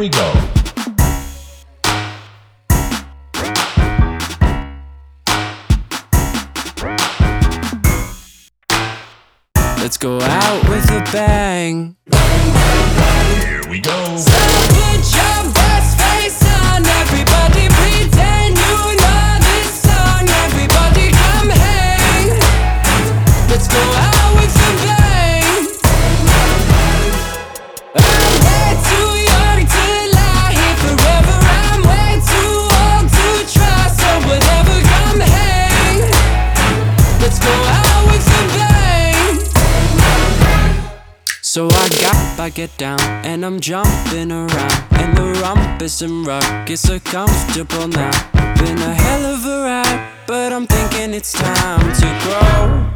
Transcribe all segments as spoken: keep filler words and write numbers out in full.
we go. Let's go out with a bang. Here we go. So put your best face on, everybody pretend you know this song. Everybody come hang. Let's go out with a bang. I'm way too young to lie here forever. I'm way too old to try, so whatever, come hang. Let's go out with a bang. So I got back it down, and I'm jumping around, and the rumpus and ruckus are comfortable now. Been a hell of a ride, but I'm thinking it's time to grow.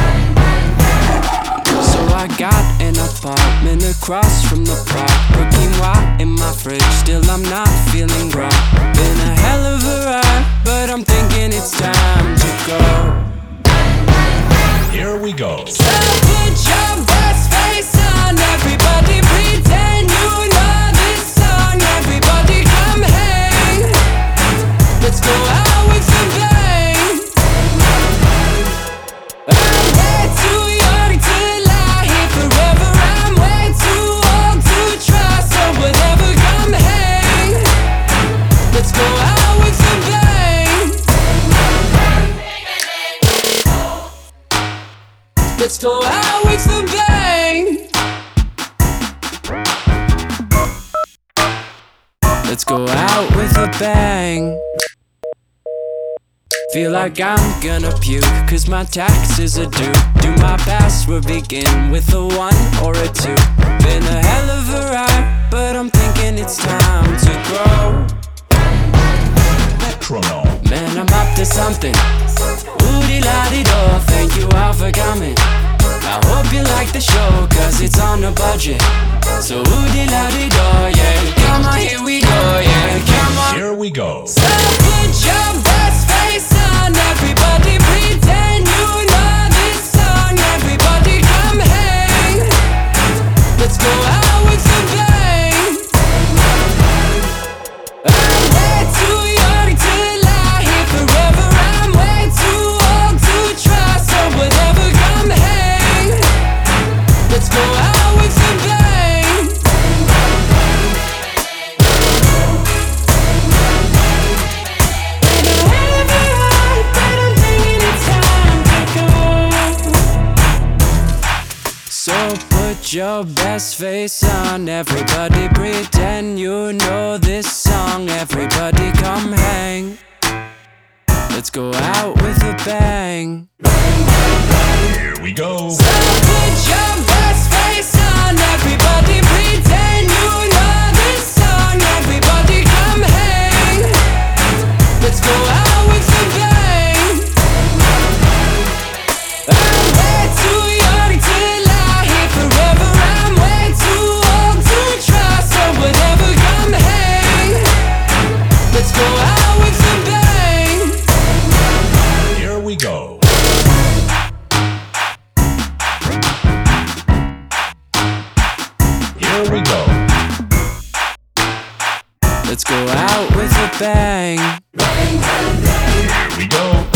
So I got an apartment across from the park, quinoa in my fridge, still I'm not feeling right. Been a hell of a ride, but I'm thinking it's time to go. Here we go. So put your best face on, everybody pretend you know this song. Everybody come hang. Let's go out with a bang. I'm way too young to lie here forever. I'm way too old to try, so whatever, come hang. Let's go out with a bang. Let's go out with a bang. Let's go out with a bang. Feel like I'm gonna puke, cause my taxes are due. Do my password begin with a one or a two? Been a hell of a ride, but I'm thinking it's time to grow. Metronome. Man, I'm up to something. Woody-la-dee-do, thank you all for coming. I hope you like the show, cause it's on a budget. So woody-la-dee-do, yeah. Come on, here we go, yeah. Come on. Here we go. So put your best face on, everybody pretend you know this song. Everybody come hang. Let's go out with a bang. I'm way too young to lie here forever. I'm way too old to try, so whatever, come hang. Let's go out with a bang. So put your best face on, everybody pretend you know this song. Everybody come hang. Let's go out with a bang. Here we go. So put your best face on, everybody pretend you know this song. Everybody come hang. Let's go out with a bang. I'm way too young to lie here forever. I'm way too old to try, so whatever, come hang. Let's go out with a bang. Here we go. Here we go. Let's go out with a bang. Here we go.